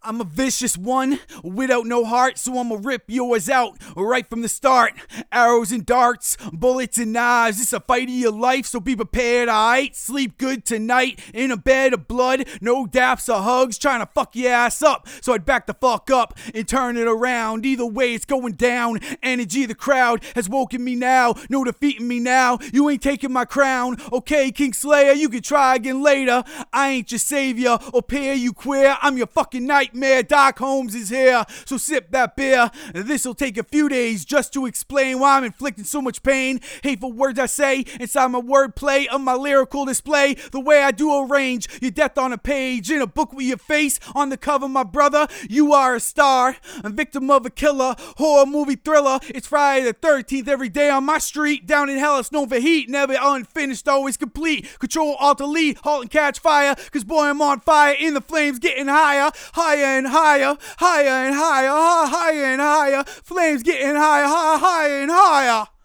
I'm a vicious one without no heart, so I'ma rip yours out right from the start. Arrows and darts, bullets and knives, it's a fight of your life, so be prepared, alright? Sleep good tonight in a bed of blood, no daps or hugs, trying to fuck your ass up, so I'd back the fuck up and turn it around. Either way, it's going down. Energy of the crowd has woken me now, no defeating me now. You ain't taking my crown, okay, Kingslayer, you can try again later. I ain't your savior or pair you queer, I'm your fucking nightmare. Doc Holmes is here, so sip that beer. This'll take a few days just to explain why I'm inflicting so much pain. Hateful words I say inside my wordplay of my lyrical display. The way I do arrange your death on a page in a book with your face on the cover, my brother. You are a star, a victim of a killer, horror movie thriller. It's Friday the 13th every day on my street. Down in hell, it's known for heat, never unfinished, always complete. Control, alt, delete, halt and catch fire. Cause boy, I'm on fire, in the flames, getting higher, higher and higher, higher and higher, higher and higher. Flames getting higher, higher and higher.